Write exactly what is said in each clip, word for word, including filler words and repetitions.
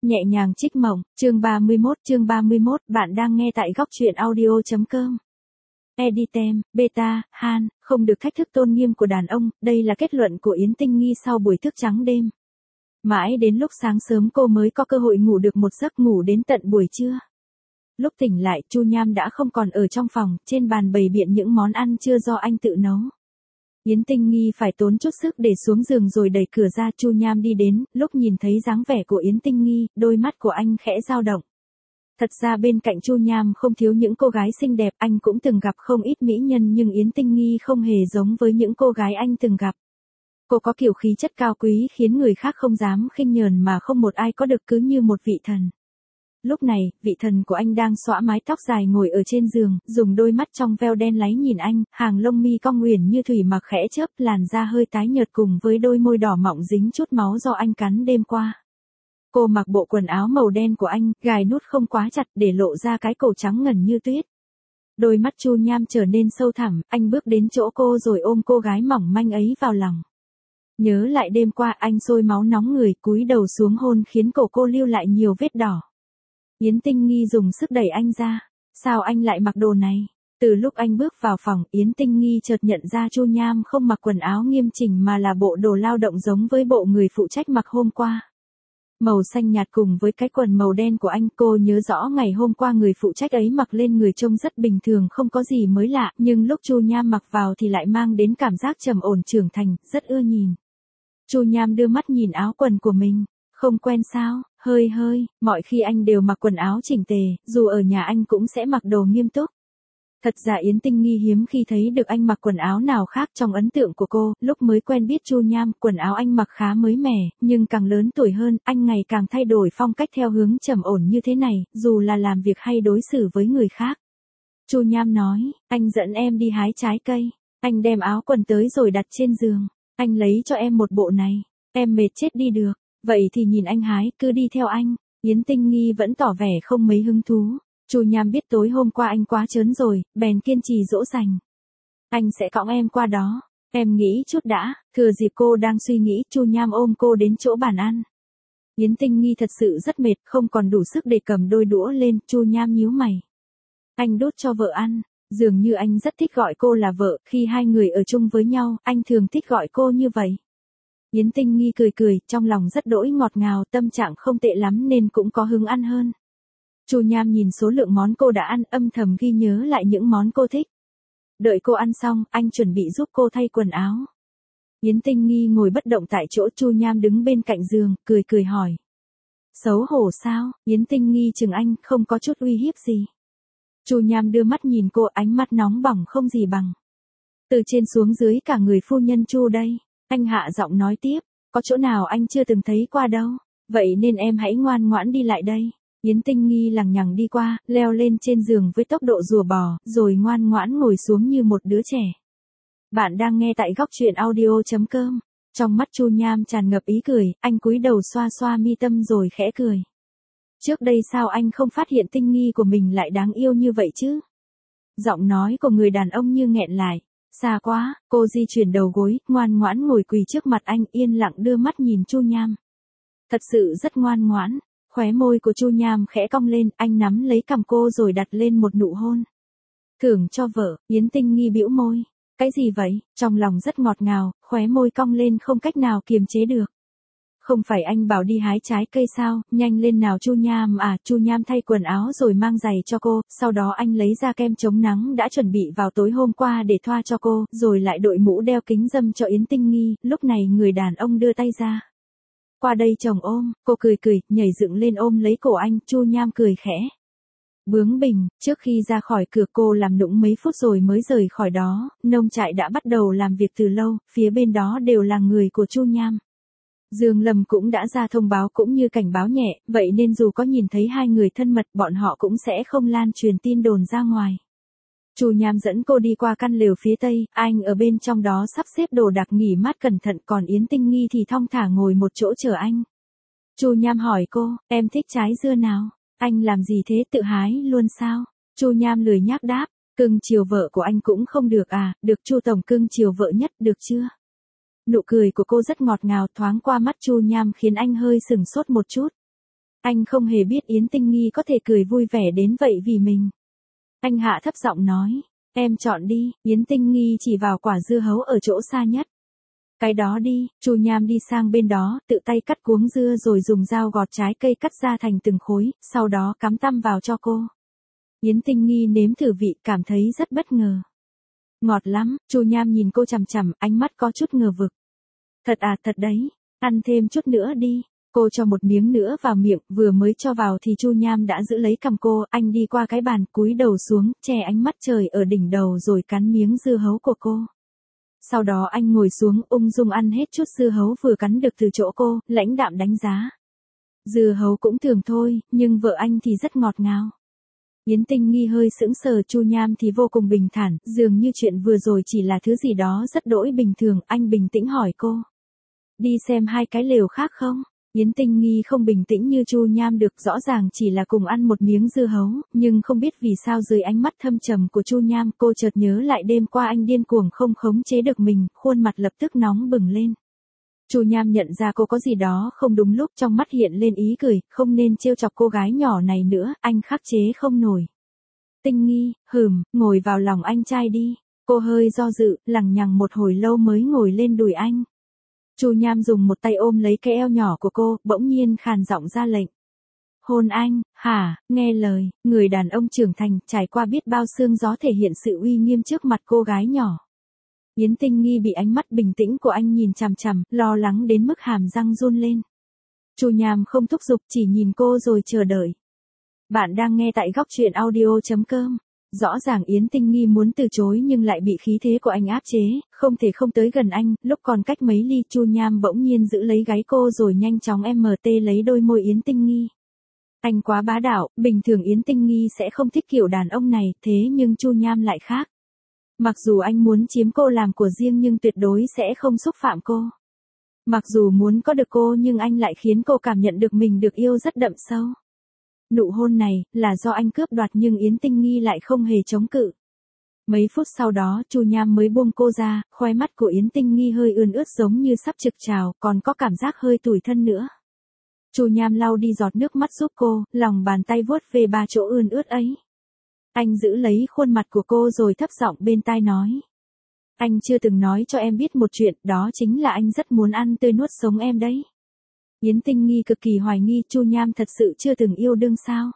Nhẹ nhàng trích mộng, chương ba mươi mốt, chương ba mươi mốt, bạn đang nghe tại góc truyện audio.com. Editem, Beta, Han, không được thách thức tôn nghiêm của đàn ông, đây là kết luận của Yến Tinh Nghi sau buổi thức trắng đêm. Mãi đến lúc sáng sớm cô mới có cơ hội ngủ được một giấc, ngủ đến tận buổi trưa. Lúc tỉnh lại, Chu Nham đã không còn ở trong phòng, trên bàn bày biện những món ăn chưa do anh tự nấu. Yến Tinh Nghi phải tốn chút sức để xuống giường rồi đẩy cửa ra. Chu Nham đi đến, lúc nhìn thấy dáng vẻ của Yến Tinh Nghi, đôi mắt của anh khẽ dao động. Thật ra bên cạnh Chu Nham không thiếu những cô gái xinh đẹp, anh cũng từng gặp không ít mỹ nhân, nhưng Yến Tinh Nghi không hề giống với những cô gái anh từng gặp. Cô có kiểu khí chất cao quý khiến người khác không dám khinh nhờn, mà không một ai có được, cứ như một vị thần. Lúc này, vị thần của anh đang xõa mái tóc dài ngồi ở trên giường, dùng đôi mắt trong veo đen láy nhìn anh, hàng lông mi cong uyển như thủy mặc khẽ chớp, làn da hơi tái nhợt cùng với đôi môi đỏ mọng dính chút máu do anh cắn đêm qua. Cô mặc bộ quần áo màu đen của anh, gài nút không quá chặt để lộ ra cái cổ trắng ngần như tuyết. Đôi mắt Chu Nham trở nên sâu thẳm, anh bước đến chỗ cô rồi ôm cô gái mỏng manh ấy vào lòng. Nhớ lại đêm qua, anh sôi máu nóng người, cúi đầu xuống hôn khiến cổ cô lưu lại nhiều vết đỏ. Yến Tinh Nghi dùng sức đẩy anh ra. Sao anh lại mặc đồ này? Từ lúc anh bước vào phòng, Yến Tinh Nghi chợt nhận ra Chu Nham không mặc quần áo nghiêm chỉnh mà là bộ đồ lao động giống với bộ người phụ trách mặc hôm qua. Màu xanh nhạt cùng với cái quần màu đen của anh, cô nhớ rõ ngày hôm qua người phụ trách ấy mặc lên người trông rất bình thường, không có gì mới lạ, nhưng lúc Chu Nham mặc vào thì lại mang đến cảm giác trầm ổn trưởng thành, rất ưa nhìn. Chu Nham đưa mắt nhìn áo quần của mình. Không quen sao? Hơi hơi, mọi khi anh đều mặc quần áo chỉnh tề, dù ở nhà anh cũng sẽ mặc đồ nghiêm túc. Thật ra Yến Tinh Nghi hiếm khi thấy được anh mặc quần áo nào khác trong ấn tượng của cô. Lúc mới quen biết Chu Nham, quần áo anh mặc khá mới mẻ, nhưng càng lớn tuổi hơn, anh ngày càng thay đổi phong cách theo hướng trầm ổn như thế này, dù là làm việc hay đối xử với người khác. Chu Nham nói, anh dẫn em đi hái trái cây. Anh đem áo quần tới rồi đặt trên giường. Anh lấy cho em một bộ này. Em mệt chết đi được. Vậy thì nhìn anh hái, cứ đi theo anh. Yến Tinh Nghi vẫn tỏ vẻ không mấy hứng thú. Chu Nham biết tối hôm qua anh quá trớn rồi, bèn kiên trì dỗ dành. Anh sẽ cõng em qua đó. Em nghĩ chút đã. Thừa dịp cô đang suy nghĩ, Chu Nham ôm cô đến chỗ bàn ăn. Yến Tinh Nghi thật sự rất mệt, không còn đủ sức để cầm đôi đũa lên. Chu Nham nhíu mày. Anh đút cho vợ ăn. Dường như anh rất thích gọi cô là vợ, khi hai người ở chung với nhau, anh thường thích gọi cô như vậy. Yến Tinh Nghi cười cười, trong lòng rất đỗi ngọt ngào, tâm trạng không tệ lắm nên cũng có hứng ăn hơn. Chu Nham nhìn số lượng món cô đã ăn, âm thầm ghi nhớ lại những món cô thích. Đợi cô ăn xong, anh chuẩn bị giúp cô thay quần áo. Yến Tinh Nghi ngồi bất động tại chỗ, Chu Nham đứng bên cạnh giường, cười cười hỏi. Xấu hổ sao? Yến Tinh Nghi chừng anh, không có chút uy hiếp gì. Chu Nham đưa mắt nhìn cô, ánh mắt nóng bỏng không gì bằng. Từ trên xuống dưới cả người phu nhân Chu đây. Anh hạ giọng nói tiếp, có chỗ nào anh chưa từng thấy qua đâu, vậy nên em hãy ngoan ngoãn đi lại đây. Yến Tinh Nghi lằng nhằng đi qua, leo lên trên giường với tốc độ rùa bò, rồi ngoan ngoãn ngồi xuống như một đứa trẻ. Bạn đang nghe tại góc truyện audio.com. Trong mắt Chu Nham tràn ngập ý cười, anh cúi đầu xoa xoa mi tâm rồi khẽ cười. Trước đây sao anh không phát hiện Tinh Nghi của mình lại đáng yêu như vậy chứ? Giọng nói của người đàn ông như nghẹn lại. Xa quá, cô di chuyển đầu gối, ngoan ngoãn ngồi quỳ trước mặt anh, yên lặng đưa mắt nhìn Chu Nham. Thật sự rất ngoan ngoãn, khóe môi của Chu Nham khẽ cong lên, anh nắm lấy cằm cô rồi đặt lên một nụ hôn. Thưởng cho vợ. Yến Tinh Nghi bĩu môi. Cái gì vậy? Trong lòng rất ngọt ngào, khóe môi cong lên không cách nào kiềm chế được. Không phải anh bảo đi hái trái cây sao, nhanh lên nào Chu Nham à. Chu Nham thay quần áo rồi mang giày cho cô, sau đó anh lấy ra kem chống nắng đã chuẩn bị vào tối hôm qua để thoa cho cô, rồi lại đội mũ đeo kính râm cho Yến Tinh Nghi. Lúc này người đàn ông đưa tay ra. Qua đây chồng ôm. Cô cười cười, nhảy dựng lên ôm lấy cổ anh. Chu Nham cười khẽ. Bướng bỉnh. Trước khi ra khỏi cửa cô làm nũng mấy phút rồi mới rời khỏi đó. Nông trại đã bắt đầu làm việc từ lâu, phía bên đó đều là người của Chu Nham. Dương Lâm cũng đã ra thông báo cũng như cảnh báo nhẹ, vậy nên dù có nhìn thấy hai người thân mật, bọn họ cũng sẽ không lan truyền tin đồn ra ngoài. Chu Nham dẫn cô đi qua căn lều phía tây, anh ở bên trong đó sắp xếp đồ đạc nghỉ mát cẩn thận, còn Yến Tinh Nghi thì thong thả ngồi một chỗ chờ anh. Chu Nham hỏi cô, em thích trái dưa nào? Anh làm gì thế, tự hái luôn sao? Chu Nham lười nhác đáp, cưng chiều vợ của anh cũng không được à, được Chu tổng cưng chiều vợ nhất, được chưa? Nụ cười của cô rất ngọt ngào, thoáng qua mắt Chu Nham khiến anh hơi sừng sốt một chút. Anh không hề biết Yến Tinh Nghi có thể cười vui vẻ đến vậy vì mình. Anh hạ thấp giọng nói, em chọn đi. Yến Tinh Nghi chỉ vào quả dưa hấu ở chỗ xa nhất. Cái đó đi. Chu Nham đi sang bên đó, tự tay cắt cuống dưa rồi dùng dao gọt trái cây cắt ra thành từng khối, sau đó cắm tăm vào cho cô. Yến Tinh Nghi nếm thử vị, cảm thấy rất bất ngờ. Ngọt lắm. Chu Nham nhìn cô chằm chằm, ánh mắt có chút ngờ vực. Thật à, thật đấy. Ăn thêm chút nữa đi. Cô cho một miếng nữa vào miệng, vừa mới cho vào thì Chu Nham đã giữ lấy cằm cô, anh đi qua cái bàn, cúi đầu xuống, che ánh mắt trời ở đỉnh đầu rồi cắn miếng dưa hấu của cô. Sau đó anh ngồi xuống, ung dung ăn hết chút dưa hấu vừa cắn được từ chỗ cô, lãnh đạm đánh giá. Dưa hấu cũng thường thôi, nhưng vợ anh thì rất ngọt ngào. Yến Tinh Nghi hơi sững sờ, Chu Nham thì vô cùng bình thản, dường như chuyện vừa rồi chỉ là thứ gì đó rất đỗi bình thường, anh bình tĩnh hỏi cô. Đi xem hai cái lều khác không? Yến Tinh Nghi không bình tĩnh như Chu Nham được, rõ ràng chỉ là cùng ăn một miếng dưa hấu, nhưng không biết vì sao dưới ánh mắt thâm trầm của Chu Nham, cô chợt nhớ lại đêm qua anh điên cuồng không khống chế được mình, khuôn mặt lập tức nóng bừng lên. Chu Nham nhận ra cô có gì đó không đúng lúc, trong mắt hiện lên ý cười, không nên trêu chọc cô gái nhỏ này nữa, anh khắc chế không nổi. Tinh Nghi, hừm, ngồi vào lòng anh trai đi. Cô hơi do dự, lằng nhằng một hồi lâu mới ngồi lên đùi anh. Chu Nham dùng một tay ôm lấy cái eo nhỏ của cô, bỗng nhiên khàn giọng ra lệnh. Hôn anh. Hả? Nghe lời, người đàn ông trưởng thành, trải qua biết bao sương gió thể hiện sự uy nghiêm trước mặt cô gái nhỏ. Yến Tinh Nghi bị ánh mắt bình tĩnh của anh nhìn chằm chằm, lo lắng đến mức hàm răng run lên. Chu Nham không thúc giục, chỉ nhìn cô rồi chờ đợi. Bạn đang nghe tại góc truyện audio chấm com. Rõ ràng Yến Tinh Nghi muốn từ chối nhưng lại bị khí thế của anh áp chế, không thể không tới gần anh, lúc còn cách mấy ly Chu Nham bỗng nhiên giữ lấy gáy cô rồi nhanh chóng ét tê lấy đôi môi Yến Tinh Nghi. Anh quá bá đạo, bình thường Yến Tinh Nghi sẽ không thích kiểu đàn ông này, thế nhưng Chu Nham lại khác. Mặc dù anh muốn chiếm cô làm của riêng nhưng tuyệt đối sẽ không xúc phạm cô. Mặc dù muốn có được cô nhưng anh lại khiến cô cảm nhận được mình được yêu rất đậm sâu. Nụ hôn này, là do anh cướp đoạt nhưng Yến Tinh Nghi lại không hề chống cự. Mấy phút sau đó, Chu Nham mới buông cô ra, khóe mắt của Yến Tinh Nghi hơi ươn ướt giống như sắp trực trào, còn có cảm giác hơi tủi thân nữa. Chu Nham lau đi giọt nước mắt giúp cô, lòng bàn tay vuốt về ba chỗ ươn ướt ấy. Anh giữ lấy khuôn mặt của cô rồi thấp giọng bên tai nói. Anh chưa từng nói cho em biết một chuyện, đó chính là anh rất muốn ăn tươi nuốt sống em đấy. Yến Tinh Nghi cực kỳ hoài nghi, Chu Nham thật sự chưa từng yêu đương sao?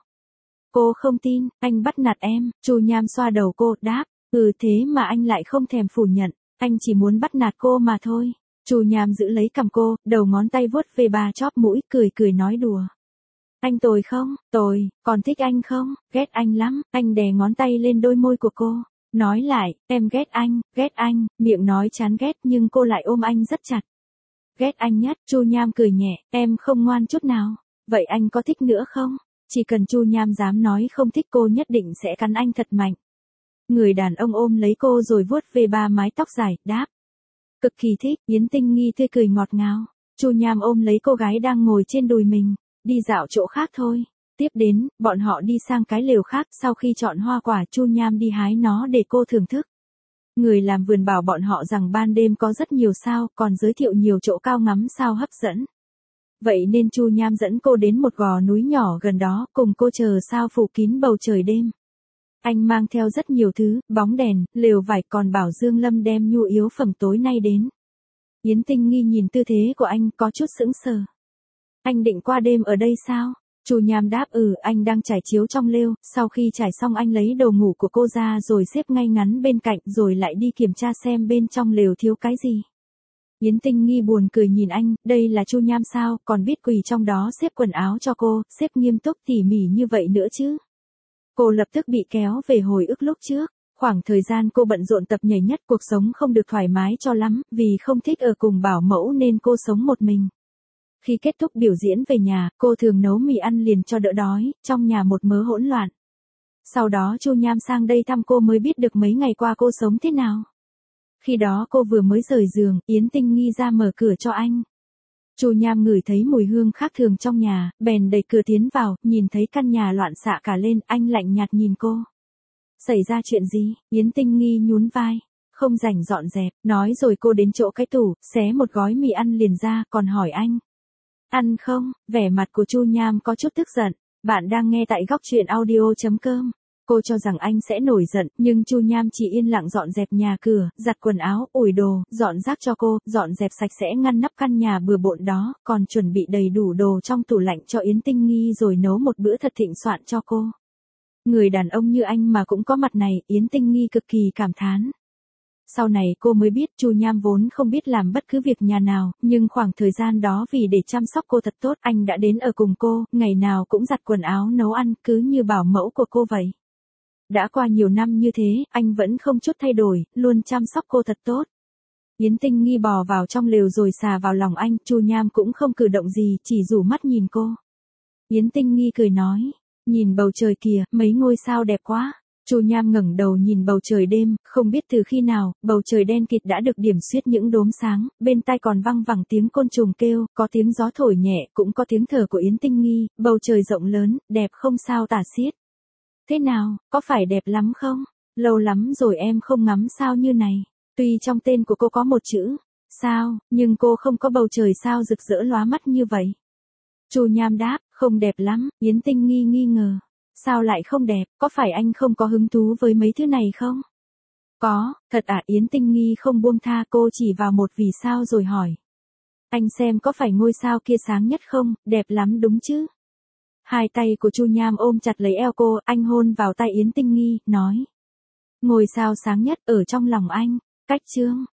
Cô không tin, anh bắt nạt em. Chu Nham xoa đầu cô, đáp, ừ thế mà anh lại không thèm phủ nhận, anh chỉ muốn bắt nạt cô mà thôi. Chu Nham giữ lấy cằm cô, đầu ngón tay vuốt về bà chóp mũi, cười cười nói đùa. Anh tồi không? Tồi, còn thích anh không? Ghét anh lắm. Anh đè ngón tay lên đôi môi của cô, nói lại, em ghét anh, ghét anh, miệng nói chán ghét nhưng cô lại ôm anh rất chặt. Ghét anh nhất. Chu Nham cười nhẹ, em không ngoan chút nào. Vậy anh có thích nữa không? Chỉ cần Chu Nham dám nói không thích cô nhất định sẽ cắn anh thật mạnh. Người đàn ông ôm lấy cô rồi vuốt về ba mái tóc dài, đáp. Cực kỳ thích. Yến Tinh Nghi tươi cười ngọt ngào. Chu Nham ôm lấy cô gái đang ngồi trên đùi mình, đi dạo chỗ khác thôi. Tiếp đến, bọn họ đi sang cái lều khác, sau khi chọn hoa quả Chu Nham đi hái nó để cô thưởng thức. Người làm vườn bảo bọn họ rằng ban đêm có rất nhiều sao, còn giới thiệu nhiều chỗ cao ngắm sao hấp dẫn. Vậy nên Chu Nham dẫn cô đến một gò núi nhỏ gần đó, cùng cô chờ sao phủ kín bầu trời đêm. Anh mang theo rất nhiều thứ, bóng đèn, lều vải, còn bảo Dương Lâm đem nhu yếu phẩm tối nay đến. Yến Tinh Nghi nhìn tư thế của anh có chút sững sờ. Anh định qua đêm ở đây sao? Chu Nham đáp ừ, anh đang trải chiếu trong lều, sau khi trải xong anh lấy đồ ngủ của cô ra rồi xếp ngay ngắn bên cạnh rồi lại đi kiểm tra xem bên trong lều thiếu cái gì. Yến Tinh Nghi buồn cười nhìn anh, đây là Chu Nham sao, còn biết quỳ trong đó xếp quần áo cho cô, xếp nghiêm túc tỉ mỉ như vậy nữa chứ. Cô lập tức bị kéo về hồi ức lúc trước, khoảng thời gian cô bận rộn tập nhảy nhất, cuộc sống không được thoải mái cho lắm, vì không thích ở cùng bảo mẫu nên cô sống một mình. Khi kết thúc biểu diễn về nhà, cô thường nấu mì ăn liền cho đỡ đói, trong nhà một mớ hỗn loạn. Sau đó Chu Nham sang đây thăm cô mới biết được mấy ngày qua cô sống thế nào. Khi đó cô vừa mới rời giường, Yến Tinh Nghi ra mở cửa cho anh. Chu Nham ngửi thấy mùi hương khác thường trong nhà, bèn đẩy cửa tiến vào, nhìn thấy căn nhà loạn xạ cả lên, anh lạnh nhạt nhìn cô. Xảy ra chuyện gì? Yến Tinh Nghi nhún vai. Không rảnh dọn dẹp, nói rồi cô đến chỗ cái tủ, xé một gói mì ăn liền ra, còn hỏi anh. Ăn không? Vẻ mặt của Chu Nham có chút tức giận. Bạn đang nghe tại góc truyện audio chấm com. Cô cho rằng anh sẽ nổi giận, nhưng Chu Nham chỉ yên lặng dọn dẹp nhà cửa, giặt quần áo, ủi đồ, dọn rác cho cô, dọn dẹp sạch sẽ ngăn nắp căn nhà bừa bộn đó, còn chuẩn bị đầy đủ đồ trong tủ lạnh cho Yến Tinh Nghi rồi nấu một bữa thật thịnh soạn cho cô. Người đàn ông như anh mà cũng có mặt này, Yến Tinh Nghi cực kỳ cảm thán. Sau này cô mới biết Chu Nham vốn không biết làm bất cứ việc nhà nào, nhưng khoảng thời gian đó vì để chăm sóc cô thật tốt, anh đã đến ở cùng cô, ngày nào cũng giặt quần áo nấu ăn, cứ như bảo mẫu của cô vậy. Đã qua nhiều năm như thế, anh vẫn không chút thay đổi, luôn chăm sóc cô thật tốt. Yến Tinh Nghi bò vào trong lều rồi xà vào lòng anh, Chu Nham cũng không cử động gì, chỉ rủ mắt nhìn cô. Yến Tinh Nghi cười nói, nhìn bầu trời kìa, mấy ngôi sao đẹp quá. Chu Nham ngẩng đầu nhìn bầu trời đêm, không biết từ khi nào, bầu trời đen kịt đã được điểm xuyết những đốm sáng, bên tai còn văng vẳng tiếng côn trùng kêu, có tiếng gió thổi nhẹ, cũng có tiếng thở của Yến Tinh Nghi, bầu trời rộng lớn, đẹp không sao tả xiết. Thế nào, có phải đẹp lắm không? Lâu lắm rồi em không ngắm sao như này. Tuy trong tên của cô có một chữ, sao, nhưng cô không có bầu trời sao rực rỡ lóa mắt như vậy. Chu Nham đáp, không đẹp lắm, Yến Tinh Nghi nghi ngờ. Sao lại không đẹp, có phải anh không có hứng thú với mấy thứ này không? Có, thật à? Yến Tinh Nghi không buông tha, cô chỉ vào một vì sao rồi hỏi. Anh xem có phải ngôi sao kia sáng nhất không, đẹp lắm đúng chứ? Hai tay của Chu Nham ôm chặt lấy eo cô, anh hôn vào tay Yến Tinh Nghi, nói. Ngôi sao sáng nhất ở trong lòng anh, cách chương.